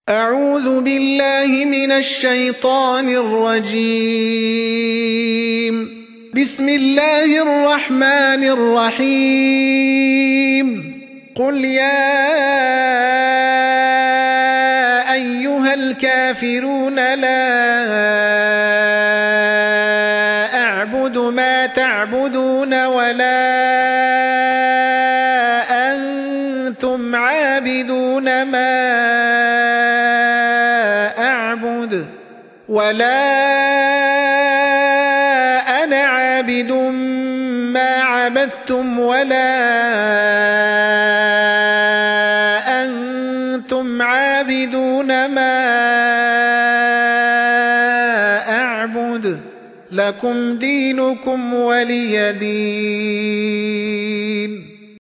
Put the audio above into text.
أعوذ بالله من الشيطان الرجيم. بسم الله الرحمن الرحيم. قل يا أيها الكافرون لا أعبد ما تعبدون ولا أنتم عابدون ما أعبد ولا أنا عابد ما عبدتم ولا أنتم عابدون ما أعبد لكم دينكم ولي دين.